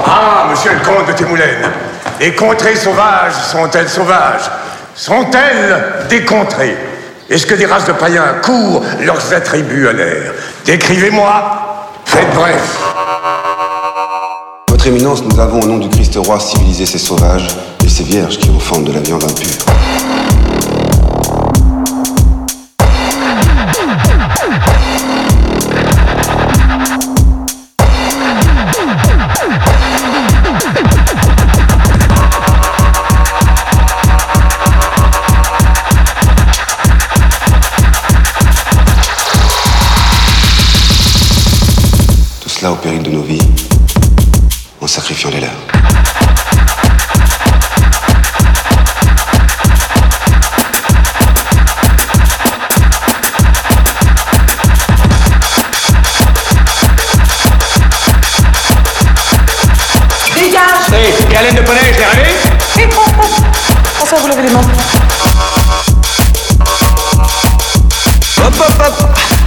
Ah, monsieur le comte de Témoulaine, les contrées sauvages sont-elles sauvages? Sont-elles des contrées? Est-ce que des races de païens courent leurs attributs à l'air? Décrivez-moi, faites bref. Votre Éminence, nous avons au nom du Christ roi civilisé ces sauvages et ces vierges qui ont forme de la viande impure. Cela au péril de nos vies, en sacrifiant les leurs. Dégage! Et haleine de poney, je l'ai rêvé? Pensez à vous laver les mains. Hop, hop, hop!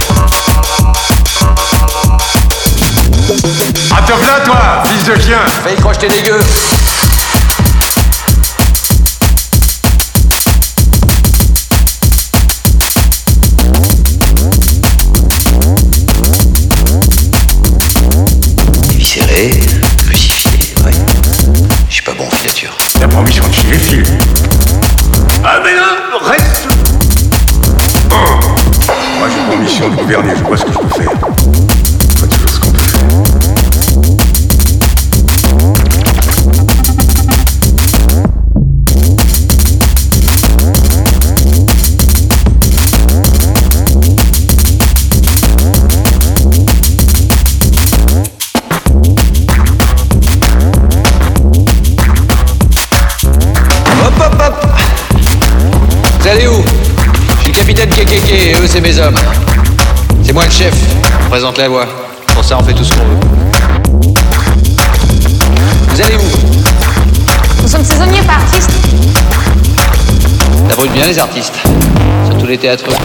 Ah, te v'là, toi, fils de chien! Failli crocheter des gueux. Éviscéré, crucifié, ouais. Je suis pas bon en filature. T'as pas envie de chier les fils? Ah, mais non, reste! Oh. Moi, j'ai pour mission de gouverner, je vois ce que je peux faire. Pas toujours ce qu'on peut faire. Vous allez où? Je suis le capitaine Kekeke et eux c'est mes hommes. C'est moi le chef, on présente la voie. Pour ça on fait tout ce qu'on veut. Vous allez où? Nous sommes saisonniers, pas artistes. Ça brûle bien les artistes, surtout les théâtreux.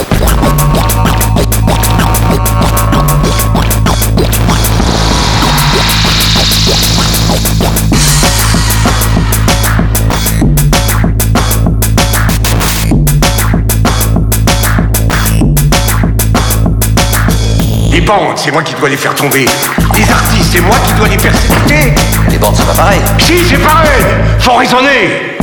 Les bandes, c'est moi qui dois les faire tomber. Les artistes, c'est moi qui dois les persécuter. Les bandes c'est pas pareil. Si, c'est pareil. Faut raisonner.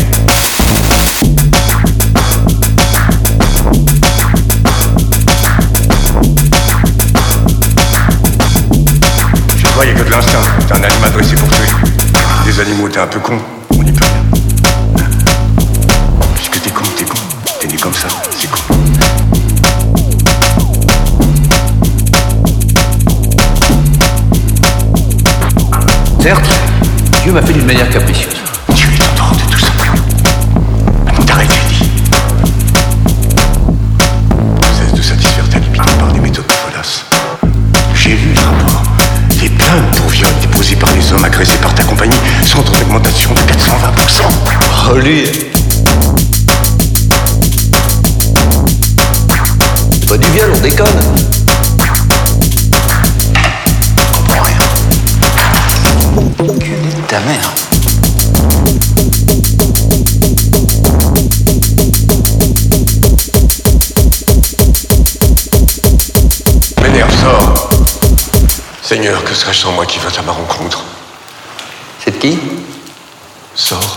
Je crois qu'il y a que de l'instinct. T'es un animal dressé pour tuer. Des animaux, t'es un peu con. On n'y peut rien. Puisque t'es con, t'es con. T'es né comme ça, c'est con. Certes, Dieu m'a fait d'une manière capricieuse. Tu es en dehors de tout ça. T'arrêtes, j'ai dit. Cesse de satisfaire ta libido par des méthodes follasses. J'ai lu le rapport. Les plaintes pour viol déposées par les hommes agressés par ta compagnie sont en augmentation de 420%. Oh lui. C'est pas du viol, on déconne. Je comprends rien. Ta mère. M'énerve, sors. Seigneur, que serais-je sans moi qui vint à ma rencontre? C'est de qui? Sors.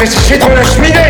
fait sécher dans la cheminée.